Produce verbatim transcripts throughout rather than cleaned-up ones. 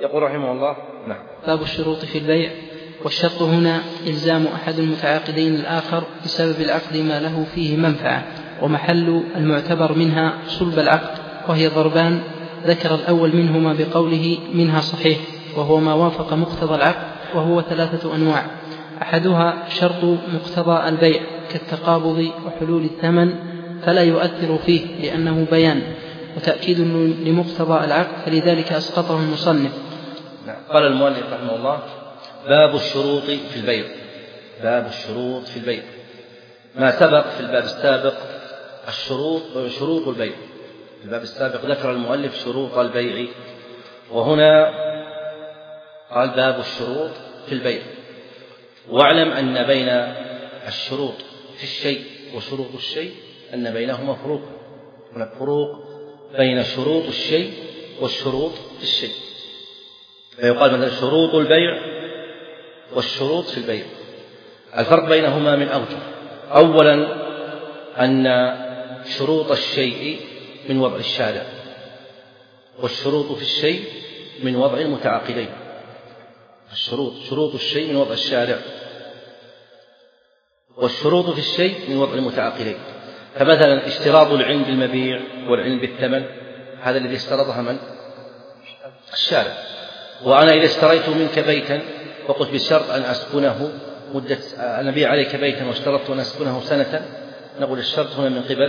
يقول رحمه الله: نعم. باب الشروط في البيع. والشرط هنا إلزام أحد المتعاقدين الآخر بسبب العقد ما له فيه منفعة، ومحل المعتبر منها صلب العقد، وهي ضربان، ذكر الأول منهما بقوله منها صحيح، وهو ما وافق مقتضى العقد، وهو ثلاثة أنواع: أحدها شرط مقتضى البيع كالتقابض وحلول الثمن فلا يؤثر فيه لأنه بيان وتأكيد لمقتضى العقد، فلذلك أسقطه المصنف. نعم. قال المؤلف رحمه الله: باب الشروط في البيع. باب الشروط في البيع. ما سبق في الباب السابق الشروط شروط البيع. في الباب السابق ذكر المؤلف شروط البيع، وهنا قال باب الشروط في البيع. واعلم أن بين الشروط في الشيء وشروط الشيء أن بينهما فروق. هناك فروق بين شروط الشيء والشروط في الشيء، فيقال مثلا شروط البيع والشروط في البيع. الفرق بينهما من أوجه: أولا أن شروط الشيء من وضع الشارع، والشروط في الشيء من وضع المتعاقدين. الشروط شروط الشيء من وضع الشارع، والشروط في الشيء من وضع المتعاقدين. فمثلا اشتراط العلم بالمبيع والعلم بالثمن، هذا الذي اشترطها من؟ الشارع. وأنا إذا اشتريت منك بيتا وقلت بشرط أن أسكنه مدة أن أبيع عليك بيتا واشترطت أن أسكنه سنة، نقول الشرط هنا من قبل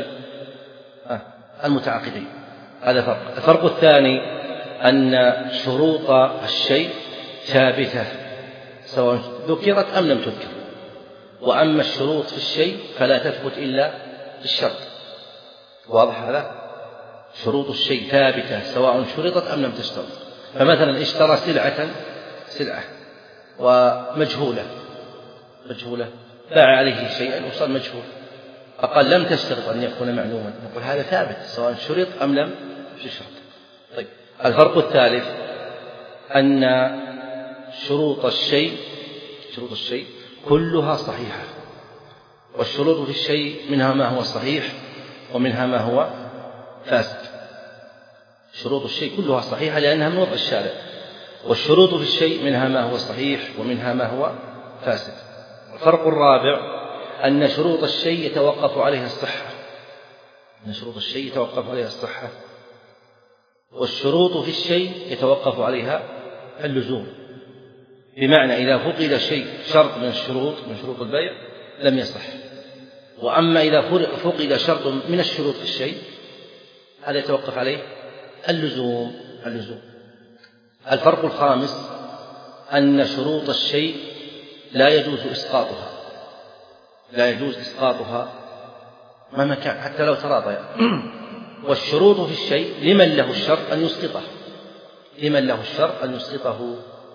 المتعاقدين. هذا فرق. الفرق الثاني أن شروط الشيء ثابتة سواء ذكرت أم لم تذكر، وأما الشروط في الشيء فلا تثبت إلا في الشرط. واضح هذا؟ شروط الشيء ثابتة سواء شرطت أم لم تشترط. فمثلا اشترى سلعة سلعة ومجهولة مجهولة باع عليه شيئا وصار مجهول، فقال لم تشترط أن يكون معلوما، نقول هذا ثابت سواء شرط أم لم يشترط. طيب، الفرق الثالث أن شروط الشيء شروط الشيء كلها صحيحة، والشروط في الشيء منها ما هو صحيح ومنها ما هو فاسد. شروط الشيء كلها صحيحة لأنها من وضع الشارع، والشروط في الشيء منها ما هو صحيح ومنها ما هو فاسد. الفرق الرابع أن شروط الشيء يتوقف عليها الصحة أن شروط الشيء يتوقف عليها الصحة والشروط في الشيء يتوقف عليها اللزوم. بمعنى إذا فقد شيء شرط من الشروط من شروط البيع لم يصح، وأما إذا فقد شرط من الشروط في الشيء هذا يتوقف عليه اللزوم اللزوم. الفرق الخامس أن شروط الشيء لا يجوز إسقاطها لا يجوز إسقاطها مهما كان حتى لو تراضيا. والشروط في الشيء لمن له الشرط أن يسقطه لمن له الشرط أن يسقطه.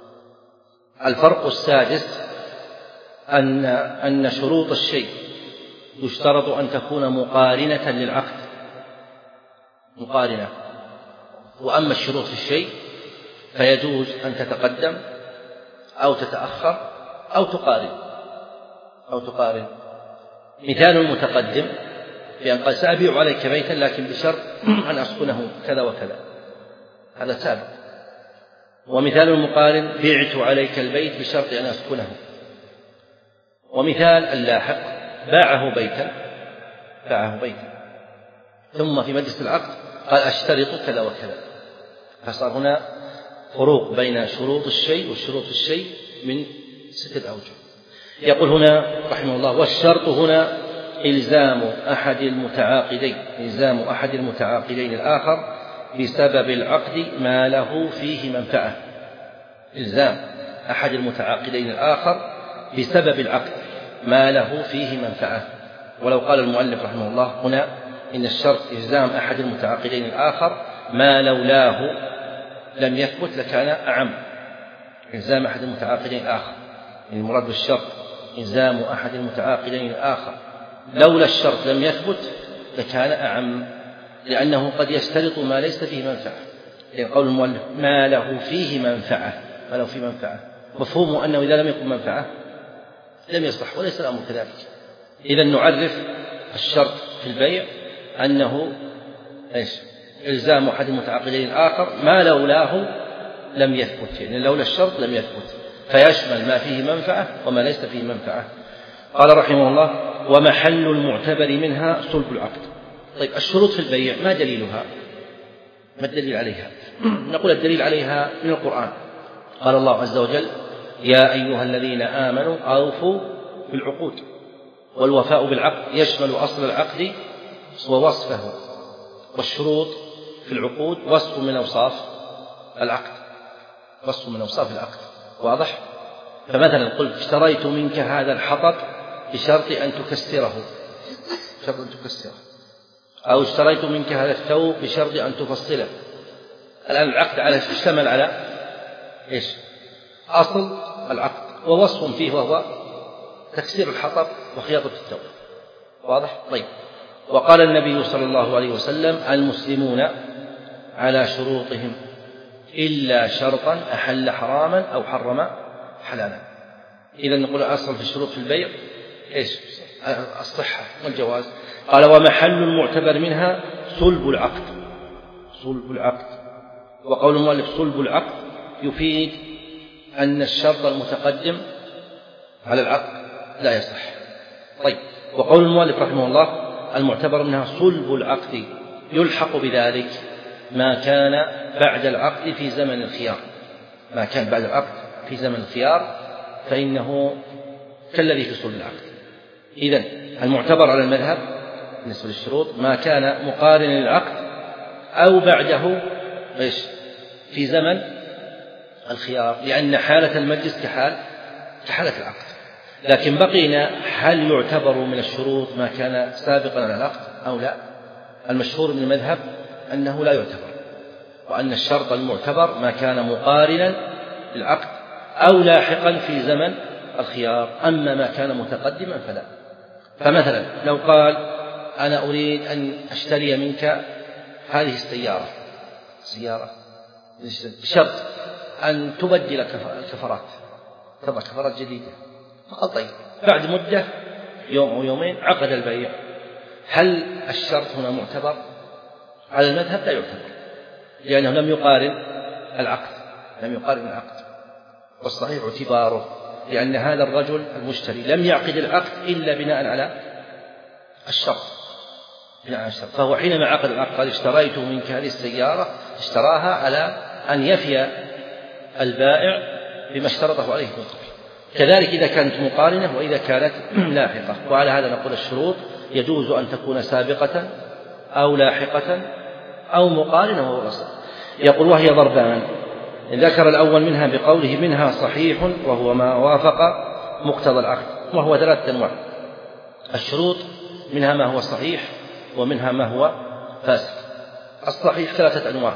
الفرق السادس أن أن شروط الشيء يشترط أن تكون مقارنة للعقد مقارنة وأما الشروط في الشيء فيجوز أن تتقدم أو تتأخر أو تقارن أو تقارن. مثال المتقدم بأن قال سأبيع عليك بيتا لكن بشرط أن أسكنه كذا وكذا، هذا سابق. ومثال المقارن بعت عليك البيت بشرط أن أسكنه. ومثال اللاحق باعه بيتا باعه بيتا ثم في مجلس العقد قال أشترط كذا وكذا، فصار هنا فروق بين شروط الشيء والشروط في الشيء من ستة أوجه. يقول هنا رحمه الله: والشرط هنا إلزام أحد المتعاقدين إلزام أحد المتعاقدين الآخر بسبب العقد ما له فيه منفعة. إلزام أحد المتعاقدين الآخر بسبب العقد ما له فيه منفعة. ولو قال المؤلف رحمه الله هنا إن الشرط إلزام أحد المتعاقدين الآخر ما لولاه لم يثبت لكان أعم. إلزام أحد المتعاقدين الآخر، المراد بالشرط إلزام أحد المتعاقدين الآخر، لولا الشرط لم يثبت لكان أعم، لأنه قد يشترط ما ليس فيه منفعة. يعني قول المؤلف ما له فيه منفعة ما له فيه منفعة مفهوم أنه إذا لم يكن منفعة لم يصح، وليس الأمر كذلك. إذن نعرف الشرط في البيع أنه إيش؟ إلزام أحد المتعاقدين الآخر ما لولاه لم يثبت، يعني لولا الشرط لم يثبت، فيشمل ما فيه منفعة وما ليس فيه منفعة. قال رحمه الله: ومحل المعتبر منها صلب العقد. طيب الشروط في البيع ما دليلها؟ ما الدليل عليها؟ نقول الدليل عليها من القرآن. قال الله عز وجل: يا أيها الذين آمنوا أوفوا بالعقود. والوفاء بالعقد يشمل أصل العقد ووصفه، والشروط في العقود وصف من أوصاف العقد، وصف من أوصاف العقد. واضح؟ فمثلا قلت: اشتريت منك هذا الحطب بشرط أن تكسره، بشرط أن تكسره، أو اشتريت منك هذا الثوب بشرط أن تفصله. الآن العقد على اشتمل على إيش؟ أصل العقد ووصف فيه وهو تكسير الحطب وخياطة الثوب. واضح؟ طيب. وقال النبي صلى الله عليه وسلم: المسلمون على شروطهم إلا شرطا أحل حراما أو حرم حلالا. إذا نقول الأصل في الشروط في البيع إيش؟ الصحة والجواز. قال: ومحل المعتبر منها صلب العقد. صلب العقد. وقول المؤلف صلب العقد يفيد أن الشرط المتقدم على العقد لا يصح. طيب. وقول المؤلف رحمه الله: المعتبر منها صلب العقد، يلحق بذلك ما كان بعد العقد في زمن الخيار. ما كان بعد العقد في زمن الخيار فإنه كالذي في صلب العقد. إذن المعتبر على المذهب بالنسبة للشروط ما كان مقارنا للعقد أو بعده إيش؟ في زمن الخيار، لأن حالة المجلس كحال كحالة العقد. لكن بقينا: هل يعتبر من الشروط ما كان سابقا على العقد أو لا؟ المشهور من المذهب أنه لا يعتبر، وأن الشرط المعتبر ما كان مقارنا للعقد أو لاحقا في زمن الخيار، أما ما كان متقدما فلا. فمثلا لو قال: أنا أريد أن أشتري منك هذه السيارة سيارة بشرط أن تبدل الكفرات، تضع كفرات جديدة. فقال: طيب. بعد مدة يوم أو يومين عقد البيع. هل الشرط هنا معتبر؟ على المذهب لا يعتبر، لأنه لم يقارن العقد، لم يقارن العقد. والصحيح اعتباره، لأن هذا الرجل المشتري لم يعقد العقد إلا بناء على الشرط، بناء على الشرط. فهو حينما عقد العقد قال: اشتريت منك هذه السيارة، اشتراها على أن يفي البائع بما اشترطه عليه من قبل. كذلك إذا كانت مقارنة وإذا كانت لاحقة. وعلى هذا نقول الشروط يجوز أن تكون سابقة أو لاحقة أو مقارنة وهو الأصل. يقول: وهي ضربان. ذكر الأول منها بقوله: منها صحيح وهو ما وافق مقتضى العقد. وهو ثلاثة أنواع الشروط: منها ما هو صحيح ومنها ما هو فاسد. الصحيح ثلاثة أنواع،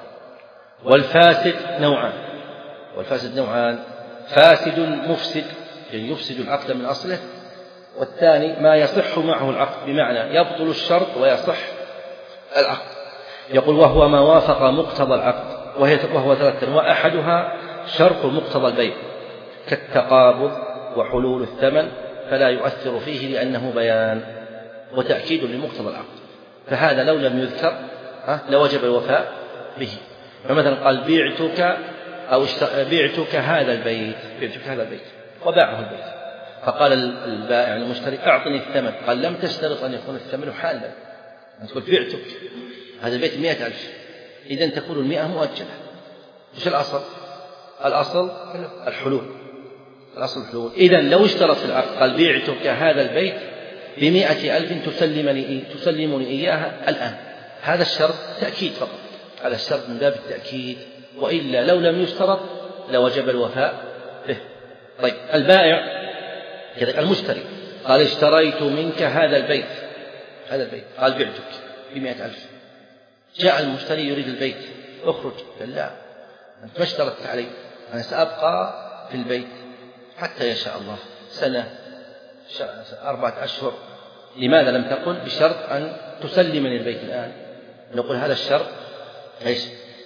والفاسد نوعان. والفاسد نوعان: فاسد مفسد يعني يفسد العقد من أصله، والثاني ما يصح معه العقد، بمعنى يبطل الشرط ويصح العقد. يقول: وهو ما وافق مقتضى العقد، وهو ثلاثة أنواع: أحدها شرط مقتضى البيع كالتقابض وحلول الثمن، فلا يؤثر فيه لأنه بيان وتأكيد لمقتضى العقد، فهذا لو لم يذكر لوجب الوفاء به. فمثلا قال: بيعتك أو بيعتك هذا البيت، بيعتك هذا البيت، وباعه البيت. فقال البائع المشتري: أعطني الثمن. قال: لم تشترط أن يكون الثمن حالا، أن تقول بيعتك هذا البيت مئة ألف، إذن تكون المئة مؤجلة. إيش الأصل؟ الأصل الحلول، الأصل الحلول. إذن لو اشترط في العقد قال: بيعتك هذا البيت بمئة ألف تسلمني تسلمني إياها الآن، هذا الشرط تأكيد فقط، هذا الشرط من باب التأكيد، وإلا لو لم يشترط لوجب الوفاء به. طيب. البائع كذلك المشتري قال: اشتريت منك هذا البيت، هذا البيت، قال: بعتك بمئة ألف. جاء المشتري يريد البيت، اخرج. قال: لا، أنت ما اشترطت علي، أنا سأبقى في البيت حتى يشاء الله، سنة، أربعة أشهر. لماذا لم تقل بشرط أن تسلمني البيت الآن؟ نقول هذا الشرط إيش؟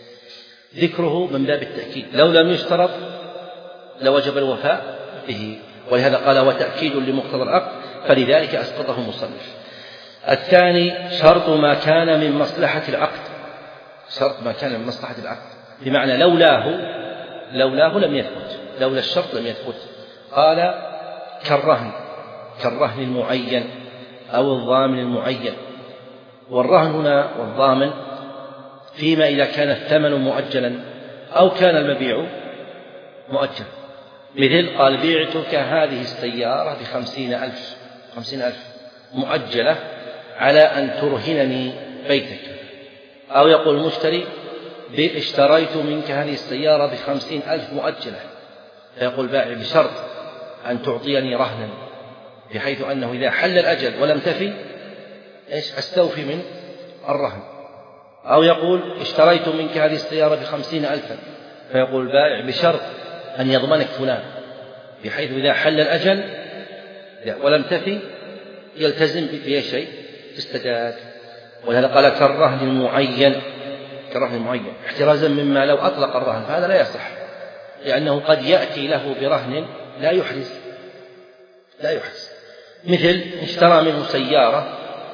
ذكره من باب التأكيد، لو لم يشترط لوجب الوفاء به. ولهذا قال: وتأكيد لمقتضى العقد، فلذلك أسقطه المصنف. الثاني شرط ما كان من مصلحة العقد، شرط ما كان من مصلحة العقد، بمعنى لولاه لولاه لم يثبت، لولا الشرط لم يثبت. قال كالرهن، كالرهن المعين أو الضامن المعين. والرهن هنا والضامن فيما إذا كان الثمن مؤجلا أو كان المبيع مؤجلا. مثل قال بعتك هذه السيارة بخمسين ألف، خمسين ألف مؤجلة على أن ترهنني بيتك. أو يقول المشتري اشتريت منك هذه السيارة بخمسين ألف مؤجلة، فيقول البائع بشرط أن تعطيني رهنا، بحيث أنه إذا حل الأجل ولم تفي إيش أستوفي من الرهن. أو يقول اشتريت منك هذه السيارة بخمسين ألفا، فيقول البائع بشرط أن يضمنك فلان، بحيث إذا حل الأجل ولم تفي يلتزم بأي شيء استداد. ولهذا قال كالرهن المعين، كالرهن المعين احترازا مما لو أطلق الرهن، فهذا لا يصح، لأنه قد يأتي له برهن لا يحرز، لا يحرز. مثل اشترى منه سيارة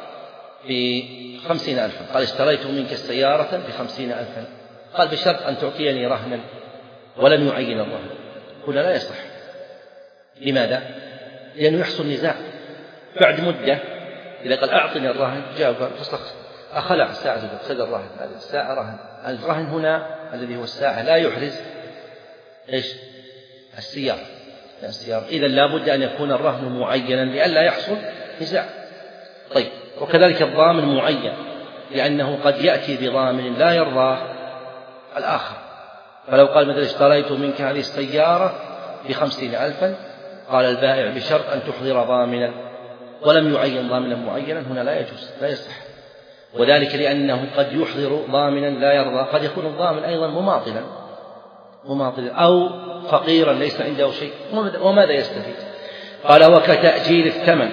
بخمسين ألفا، قال اشتريت منك السيارة بخمسين ألفا، قال بشرط أن تعطيني رهنا، ولم يعين الرهن، هنا لا يصح. لماذا؟ لأنه يحصل نزاع بعد مدة. إذا قال أعطني الرهن جاء فصلخ أخلع الساعة، خذ الرهن، هذه الساعة رهن. الرهن هنا الذي هو الساعة لا يحرز إيش السيارة، السيارة إذا لا بد أن يكون الرهن معينا لئلا يحصل نزاع. طيب، وكذلك الضامن معين، لأنه قد يأتي بضامن لا يرضاه الآخر. فلو قال مثلا اشتريت منك هذه السيارة بخمسين ألفا، قال البائع بشرط أن تحضر ضامنا، ولم يعين ضامنا معينا، هنا لا يجوز، لا يصح. وذلك لأنه قد يحضر ضامنا لا يرضى، قد يكون الضامن أيضا مماطلا مماطلا أو فقيرا ليس عنده شيء، وماذا يستفيد؟ قال وكتأجيل الثمن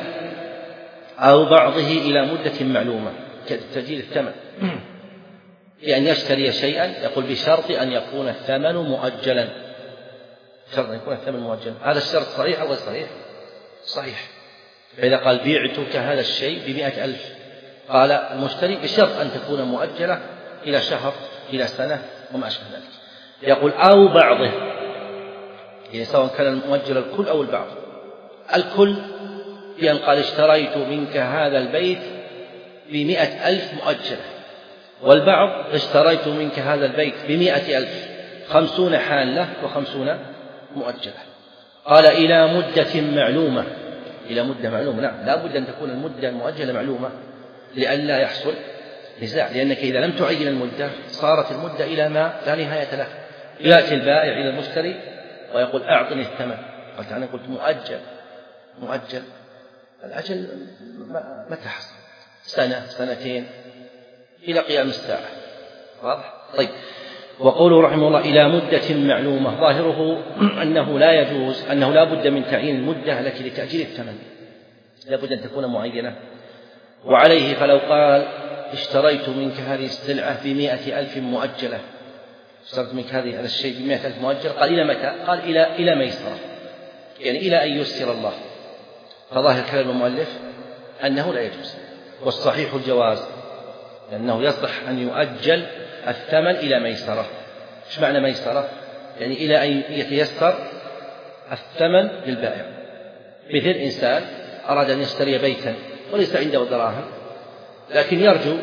أو بعضه إلى مدة معلومة. كتأجيل الثمن لأن يشتري شيئا، يقول بشرط أن يكون الثمن مؤجلا، شرط أن يكون الثمن مؤجلا. هذا الشرط صحيح أو غير صحيح؟ صحيح. فإذا قال بعتك هذا الشيء بمئة ألف، قال المشتري بشرط أن تكون مؤجلة إلى شهر إلى سنة وما أشبه ذلك. يقول أو بعضه، يعني سواء كان المؤجل الكل أو البعض. الكل بأن قال اشتريت منك هذا البيت بمئة ألف مؤجلة، والبعض اشتريت منك هذا البيت بمئة ألف، خمسون حالة وخمسون مؤجلة. قال إلى مدة معلومة، إلى مدة معلومة، نعم لا بد أن تكون المدة المؤجلة معلومة لئلا يحصل نزاع، لأنك إذا لم تعين المدة صارت المدة إلى ما لا نهاية له. يأتي البائع إلى المشتري ويقول أعطني الثمن، قلت أنا قلت مؤجل، مؤجل الأجل متى حصل؟ سنة سنتين إلى قيام الساعة، واضح؟ طيب، وقوله رحمه الله إلى مدة معلومة، ظاهره أنه لا يجوز، أنه لا بد من تعيين المدة التي لتأجيل الثمن، لا بد أن تكون معينة. وعليه فلو قال اشتريت منك هذه السلعة بمئة ألف مؤجلة، اشتريت منك هذه هذا الشيء بمئة ألف مؤجلة، قال إلى متى؟ قال إلى إلى ميسرة، يعني إلى أن ييسر الله. فظاهر كلام المؤلف أنه لا يجوز، والصحيح الجواز، لأنه يصح أن يؤجل الثمن إلى ميسرة. إيش معنى ميسرة؟ يعني إلى أن يتيسر الثمن للبائع. مثل إنسان أراد أن يشتري بيتا وليس عنده دراهم، لكن يرجو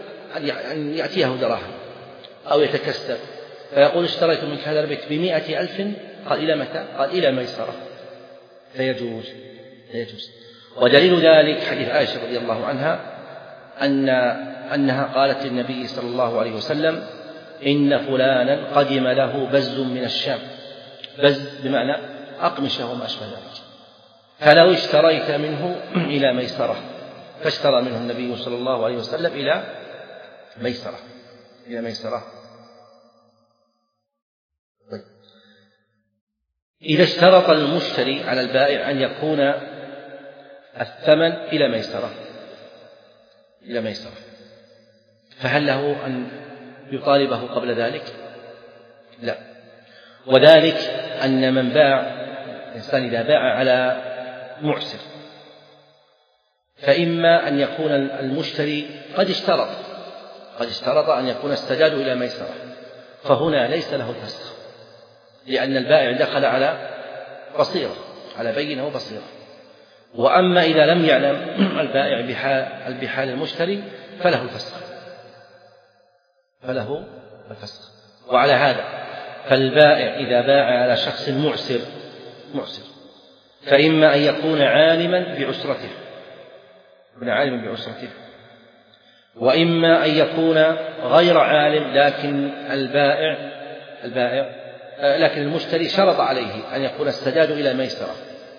أن يأتيه دراهم أو يتكسب، فيقول اشتريت منك هذا البيت بمئة ألف، قال إلى متى؟ قال إلى ميسرة، فيجوز، فيجوز. ودليل ذلك حديث عائشة رضي الله عنها أن أنها قالت للنبي صلى الله عليه وسلم إن فلانا قدم له بز من الشام، بز بمعنى أقمشة وما أشبه ذلك، فلو اشتريت منه إلى ميسرة، فاشترى منه النبي صلى الله عليه وسلم إلى ميسرة، إلى ميسرة. طيب، إذا اشترط المشتري على البائع أن يكون الثمن إلى ميسرة، إلى ميسرة، فهل له أن يطالبه قبل ذلك؟ لا. وذلك أن من باع، الإنسان إذا باع على معسر، فإما أن يكون المشتري قد اشترط قد اشترط أن يكون السداد إلى ميسرة، فهنا ليس له الفسخ، لأن البائع دخل على بصيرة، على بينة وبصيرة. وأما إذا لم يعلم البائع بحال, بحال المشتري فله الفسخ، فله الفسخ. وعلى هذا فالبائع إذا باع على شخص معسر معسر فإما أن يكون عالما بعسرته يكون عالما بعسرته وإما أن يكون غير عالم، لكن البائع البائع لكن المشتري شرط عليه أن يكون السداد إلى ميسرة،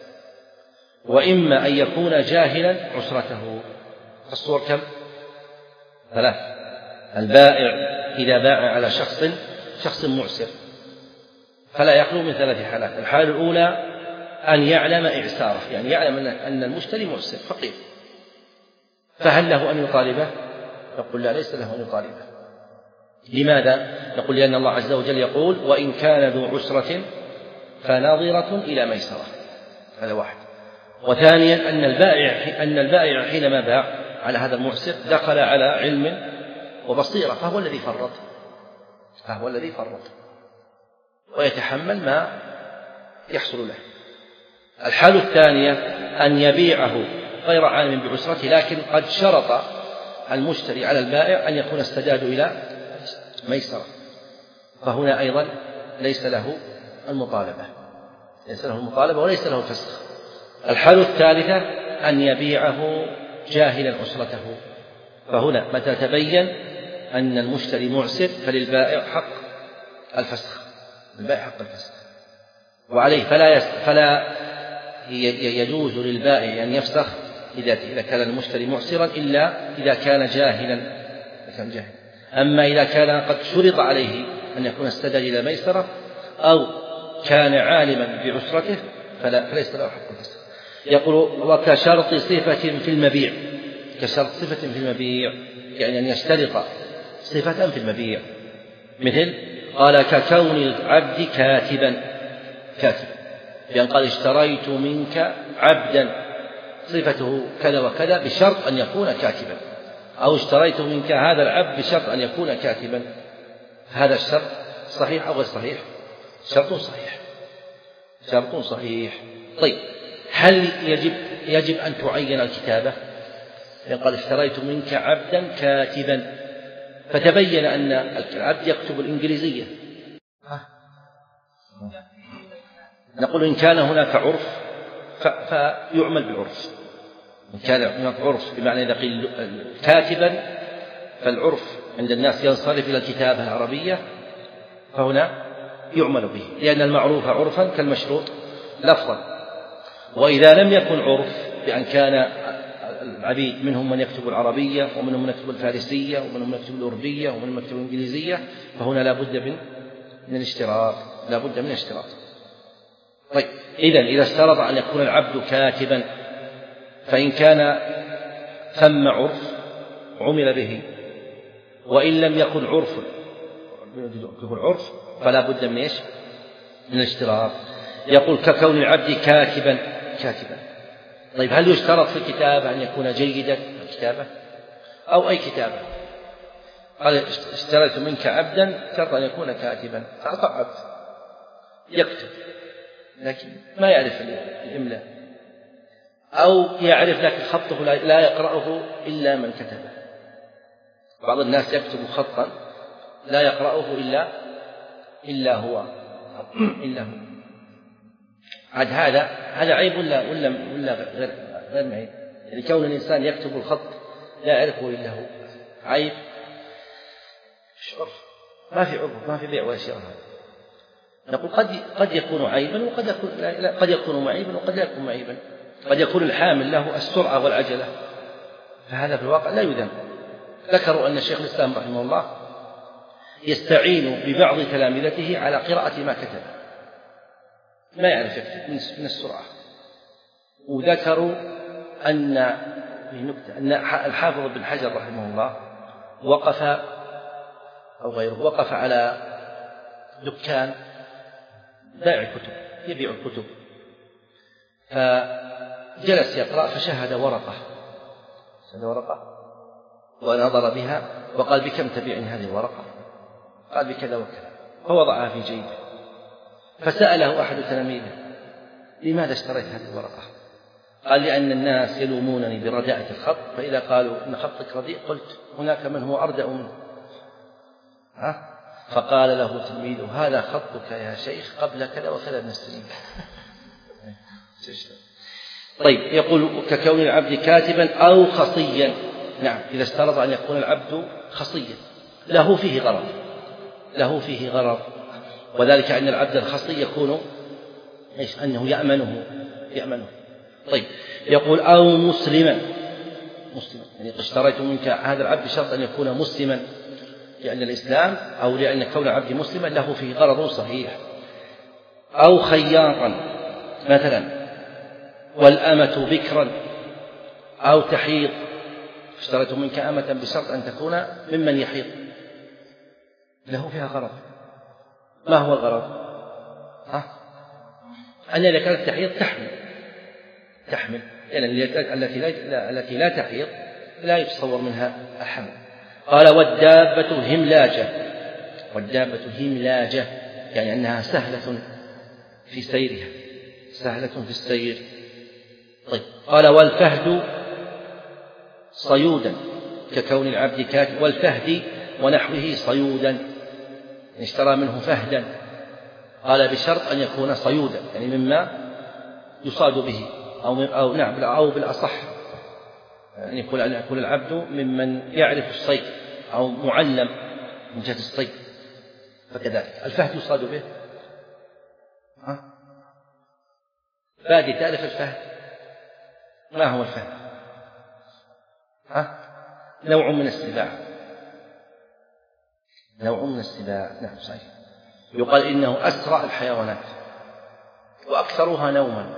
وإما أن يكون جاهلا عسرته. الصور كم؟ ثلاث. البائع إذا باع على شخص شخص معسر فلا يخلو من ثلاث حالات. الحالة الأولى أن يعلم إعساره، يعني يعلم أن المشتري معسر فقير، فهل له أن يطالبه؟ يقول لا، ليس له أن يطالبه. لماذا؟ يقول لأن الله عز وجل يقول وإن كان ذو عسرة فناظرة إلى ميسرة. هذا واحد. وثانيا أن البائع أن البائع حينما باع على هذا المعسر دخل على علم وبصيرة، فهو الذي فرط فهو الذي فرط ويتحمل ما يحصل له. الحالة الثانية أن يبيعه غير عالم بعسرته، لكن قد شرط المشتري على البائع أن يكون السداد إلى ميسرة، فهنا أيضا ليس له المطالبة ليس له المطالبة وليس له الفسخ. الحالة الثالثة أن يبيعه جاهلا عسرته، فهنا متى تبين أن المشتري معسر فللبائع حق الفسخ البائع حق الفسخ وعليه فلا يس فلا يجوز للبائع أن يفسخ إذا كان المشتري معسرا إلا إذا كان جاهلا كان جاهلا. أما إذا كان قد شرط عليه أن يكون السداد إلى ميسرة أو كان عالما بعسرته فلا فليس له حق الفسخ. يقول وكشرط صفة في المبيع كشرط صفة في المبيع يعني أن يشترط صفة في المبيع، مثل قال ككون العبد كاتبا كاتبا بأن قال اشتريت منك عبدا صفته كذا وكذا بشرط أن يكون كاتبا، أو اشتريت منك هذا العبد بشرط أن يكون كاتبا. هذا الشرط صحيح أو غير صحيح؟ شرط صحيح شرط صحيح. طيب هل يجب يجب أن تعين الكتابة؟ قال اشتريت منك عبدا كاتبا فتبين أن العبد يكتب الإنجليزية، نقول إن كان هناك عرف فيعمل بالعرف. إن كان هناك عرف بمعنى إذا قيل كاتبا فالعرف عند الناس ينصرف إلى الكتابة العربية فهنا يعمل به، لأن المعروف عرفا كالمشروط لفظا. وإذا لم يكن عرف بأن كان العبيد منهم من يكتب العربية ومنهم من يكتب الفارسية ومنهم من يكتب الأوروبية ومنهم من يكتب الإنجليزية فهنا لا بد من من الاشتراط لا بد من الاشتراط. طيب إذن إذا اشترط أن يكون العبد كاتبا فإن كان ثم عرف عمل به، وإن لم يكن عرف يكون عرف فلا بد من إيش؟ من الاشتراط. يقول ككون العبد كاتبا كاتبا. طيب هل يشترط في الكتابة أن يكون جيدا الكتابة أو أي كتابة؟ قال اشتريت منك عبدا شرط أن يكون كاتبا، تعطى عبد يكتب لكن ما يعرف الإملاء، أو يعرف لكن خطه لا يقرأه إلا من كتبه. بعض الناس يكتب خطا لا يقرأه إلا إلا هو إلا هو عاد هذا هذا عيب ولا ولا ولا غير غير معيب؟ يعني كون الإنسان يكتب الخط لا يعرفه إلا هو عيب؟ مش عرف، ما في عرف، ما في بيع ولا شراء. نقول قد قد يكون عيبا وقد يكون لا قد يكون معيبا وقد لا يكون معيبا. قد يكون الحامل له السرعة والعجلة، فهذا في الواقع لا يذم. ذكروا أن الشيخ الإسلام رحمه الله يستعين ببعض تلامذته على قراءة ما كتب، ما يعرف يكتب من السرعة. وذكروا أن نكتة أن الحافظ بن حجر رحمه الله وقف أو غيره وقف على دكان بائع كتب يبيع الكتب، فجلس يقرأ فشهد ورقة شهد ورقة ونظر بها وقال بكم تبيعني هذه الورقة؟ قال بكذا وكذا، فوضعها في جيبه. فسأله أحد تلاميذه: لماذا اشتريت هذه الورقة؟ قال: لأن الناس يلومونني برداءة الخط، فإذا قالوا إن خطك رديء قلت هناك من هو أردأ منه. ها؟ فقال له تلميذه: هذا خطك يا شيخ قبل كذا وكذا من السنين. طيب، يقول: ككون العبد كاتبا أو خصيا. نعم، إذا اشترط أن يكون العبد خصيا له فيه غرض، له فيه غرض، وذلك أن العبد الخصي يكون إيش؟ أنه يأمنه يأمنه طيب، يقول: أو مسلما. مسلما يعني اشتريت منك هذا العبد بشرط أن يكون مسلما، لأن الإسلام أو لأن كون العبد مسلما له فيه غرض صحيح. أو خياطا مثلا، والأمة بكرا، أو تحيض، اشتريت منك أمة بشرط أن تكون ممن يحيض، له فيها غرض. ما هو الغرض؟ ها؟ أن إذا كانت تحيض تحمل تحمل يعني التي لا التي لا تحيض لا يتصور منها الحمل. قال: والدابة هملاجة. والدابة هملاجة يعني أنها سهلة في سيرها، سهلة في السير. طيب، قال: والفهد صيودا، ككون العبد كاتب، والفهد ونحوه صيودا، اشترى منه فهدا، قال بشرط أن يكون صيودا يعني مما يصاد به، أو, أو نعم أو بالأصح أن يكون أن يكون العبد ممن يعرف الصيد أو معلم من جهة الصيد، فكذلك الفهد يصاد به. ها؟ بادي تعرف الفهد؟ ما هو الفهد؟ ها؟ نوع من السباع، نوع من السباع. نعم صحيح. يقال إنه أسرع الحيوانات وأكثرها نوما،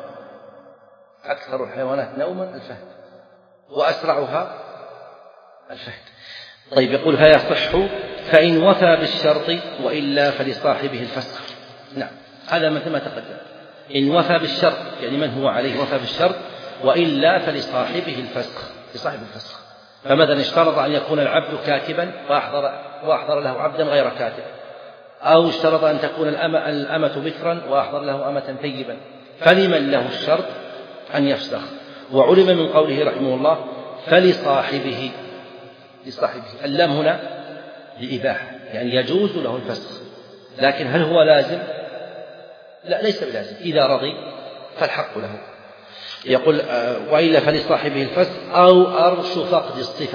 أكثر الحيوانات نوما الفهد، وأسرعها الفهد. طيب، يقول: فيصح فإن وفى بالشرط وإلا فلصاحبه الفسخ. نعم، هذا مثل ما تقدم، إن وفى بالشرط يعني من هو عليه وفى بالشرط، وإلا فلصاحبه الفسخ، لصاحب الفسخ. فمثلا اشترط أن يكون العبد كاتبا وأحضر, وأحضر له عبدا غير كاتب، أو اشترط أن تكون الأمة, الأمة بكرا وأحضر له أمة ثيبا، فلمن له الشرط أن يفسخ. وعلم من قوله رحمه الله: فلصاحبه، لصاحبه. اللام هنا لإباحة يعني يجوز له الفسخ، لكن هل هو لازم؟ لا، ليس بلازم، إذا رضي فالحق له. يقول: وإلا فلصاحبه الفسخ أو أرش فقد الصفة.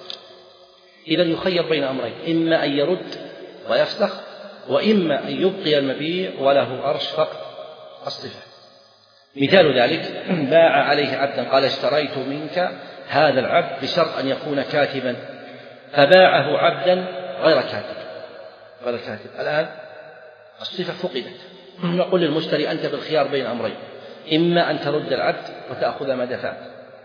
إذا يخير بين أمرين: إما أن يرد ويفسخ، وإما أن يبقي المبيع وله أرش فقد الصفة. مثال ذلك: باع عليه عبدا، قال: اشتريت منك هذا العبد بشرط أن يكون كاتبا، فباعه عبدا غير كاتب غير كاتب الآن الصفة فقدت. نقول للمشتري: أنت بالخيار بين أمرين: إما أن ترد العبد وتأخذ ما دفعت،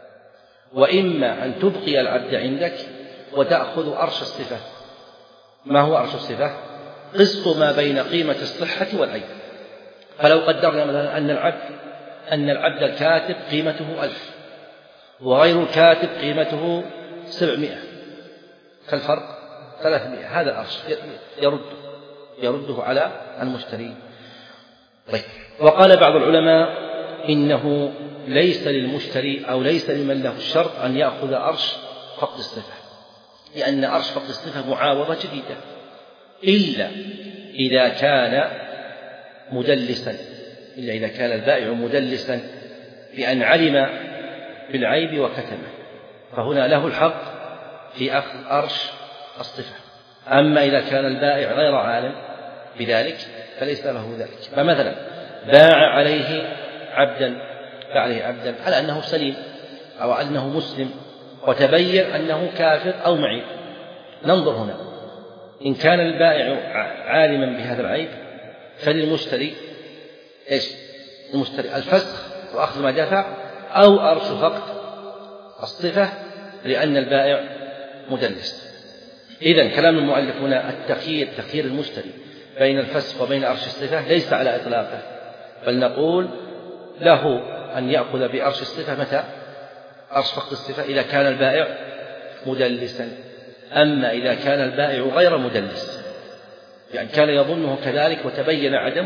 وإما أن تبقي العبد عندك وتأخذ أرش الصفة. ما هو أرش الصفة؟ قسط ما بين قيمة الصحة والعيب. فلو قدرنا مثلا أن العبد أن العبد الكاتب قيمته ألف وغير الكاتب قيمته سبعمائة، فالفرق ثلاثمائة، هذا الأرش يرده يرده على المشتري. طيب، وقال بعض العلماء: إنه ليس للمشتري أو ليس لمن له الشرط أن يأخذ أرش فقد الصفة، لأن أرش فقد الصفة معاوضة جديدة، إلا إذا كان مدلسا إلا إذا كان البائع مدلسا بأن علم بالعيب وكتمه، فهنا له الحق في أخذ أرش الصفة. أما إذا كان البائع غير عالم بذلك فليس له ذلك. فمثلا باع عليه عبدا باع عليه عبدا على أنه سليم أو أنه مسلم، وتبين أنه كافر أو معيب. ننظر هنا، إن كان البائع عالما بهذا العيب فللمشتري إيش؟ المشتري الفسخ وأخذ ما دفع، أو أرش فقد الصفة لأن البائع مدلس. إذن كلام المؤلف هنا التخيير تخيير المشتري بين الفسخ وبين أرش الصفة ليس على إطلاقه، بل نقول له أن يأخذ بأرش الصفة متى؟ أرش فقد الصفة إذا كان البائع مدلسا. أما إذا كان البائع غير مدلس يعني كان يظنه كذلك وتبين عدمه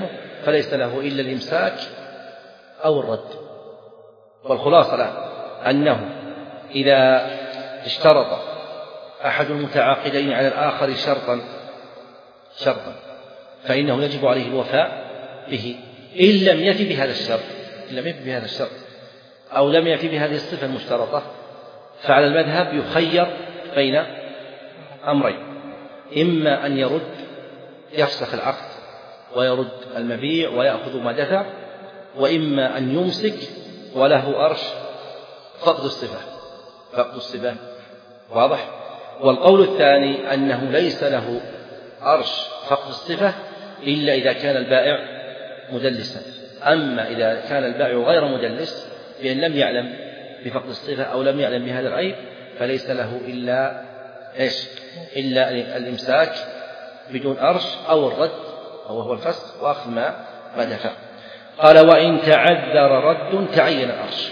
فليس له إلا الإمساك أو الرد. والخلاصة الآن أنه إذا اشترط أحد المتعاقدين على الآخر شرطا شرطا فإنه يجب عليه الوفاء به، إن لم يفي بهذا الشرط إن لم يفي بهذا الشرط أو لم يفي بهذه الصفة المشترطة، فعلى المذهب يخير بين أمرين: إما أن يرد يفسخ العقد ويرد المبيع ويأخذ ما دفع، وإما أن يمسك وله أرش فقد الصفة فقد الصفة واضح؟ والقول الثاني أنه ليس له أرش فقد الصفة إلا إذا كان البائع مدلسا. أما إذا كان البائع غير مدلس بأن لم يعلم بفقد الصفة أو لم يعلم بهذا العيب فليس له إلا إيش؟ إلا الإمساك بدون أرش أو الرد أو هو الفسخ وأخذ ما ما دفع. قال: وإن تعذر رد تعين الأرش.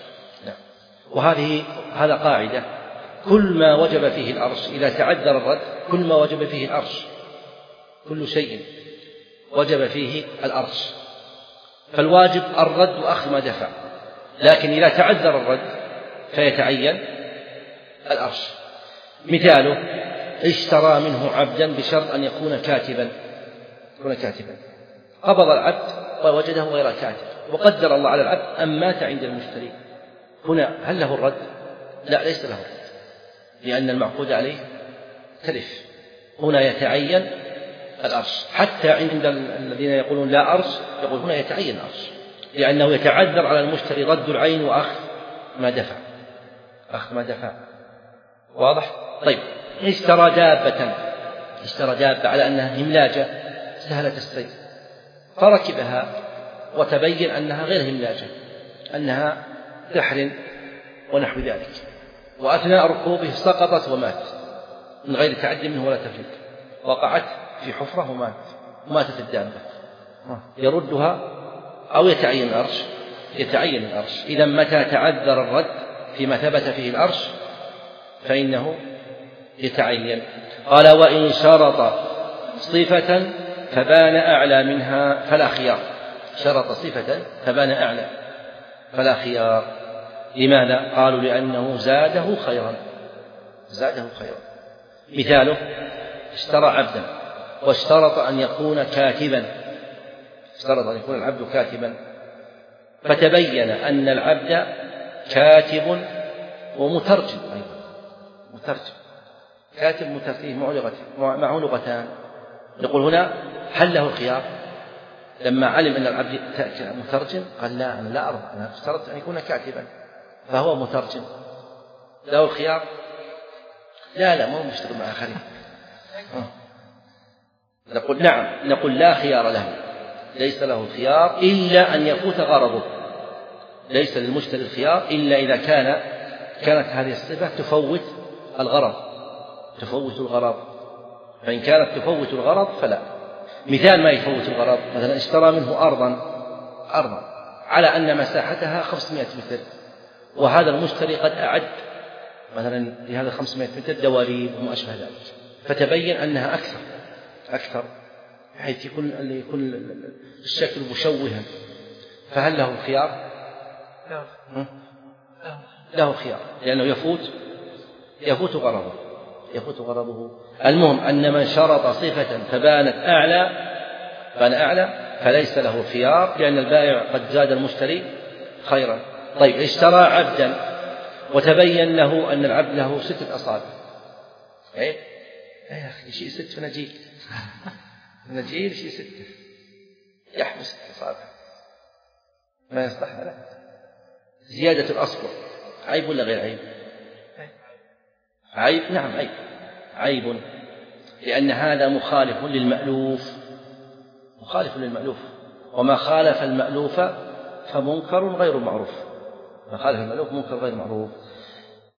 وهذه هذا قاعدة: كل ما وجب فيه الأرش إذا تعذر الرد كل ما وجب فيه الأرش، كل شيء وجب فيه الأرش، فالواجب الرد وأخذ ما دفع، لكن إذا تعذر الرد فيتعين الأرش. مثاله: اشترى منه عبدا بشرط أن يكون كاتبا يكون كاتبا قبض العبد ووجده غير كاتب، وقدر الله على العبد أن مات عند المشتري، هنا هل له الرد؟ لا، ليس له الرد، لأن المعقود عليه تلف. هنا يتعين الأرش، حتى عند الذين يقولون لا أرش يقول هنا يتعين الأرش، لأنه يتعذر على المشتري رد العين وأخذ ما دفع أخذ ما دفع واضح؟ طيب، اشترى دابة اشترى دابة على أنها هملاجة سهلة السير، فركبها وتبين أنها غير هملاجة، أنها دحر ونحو ذلك، وأثناء ركوبه سقطت ومات من غير تعد منه ولا تفريط، وقعت في حفرة ومات وماتت الدابة، يردها أو يتعين الأرش؟ يتعين الأرش. إذا متى تعذر الرد فيما ثبت فيه الأرش فإنه يتعين. قال: وإن شرط صفة فبان أعلى منها فلا خيار. شرط صفة فبان أعلى فلا خيار. لماذا؟ قالوا: لأنه زاده خيرا زاده خيرا. مثاله: اشترى عبدا واشترط أن يكون كاتبا اشترط أن يكون العبد كاتبا، فتبين أن العبد كاتب ومترجم أيضا مترجم كاتب مترجم معه لغتان. نقول هنا هل له الخيار؟ لما علم أن العبد مترجم قال: لا، أنا لا أرضى، أنا اشترطت أن يكون كاتبا، فهو مترجم، له الخيار؟ لا لا ما هو مشترك مع آخرين. نقول نعم، نقول لا خيار له، ليس له الخيار إلا أن يفوت غرضه، ليس للمشتري الخيار إلا إذا كان كانت هذه الصفة تفوت الغرض تفوت الغرض فإن كانت تفوت الغرض فلا. مثال ما يفوت الغرض: مثلا اشترى منه أرضا أرضا على أن مساحتها خمسمائة متر، وهذا المشتري قد أعد مثلا لهذا خمسمائة متر دواليب وما أشبه ذلك، فتبين أنها أكثر أكثر بحيث يكون يكون الشكل مشوها، فهل له الخيار؟ له خيار، لأنه يفوت يفوت غرضه يفوت غرضه. المهم أن من شرط صفة فبانت أعلى بان أعلى فليس له خيار، لأن البائع قد زاد المشتري خيرا. طيب، اشترى عبدا وتبين له أن العبد له ستة أصابع. إيه يا أخي شيء ست في نجيل نجيل شيء ستة يحمل ستة أصابع ما يصلح له. زيادة الأصبع عيب ولا غير عيب؟ عيب، نعم عيب عيب لأن هذا مخالف للمألوف مخالف للمألوف وما خالف المألوف فمنكر غير معروف ما خالف المألوف منكر غير معروف.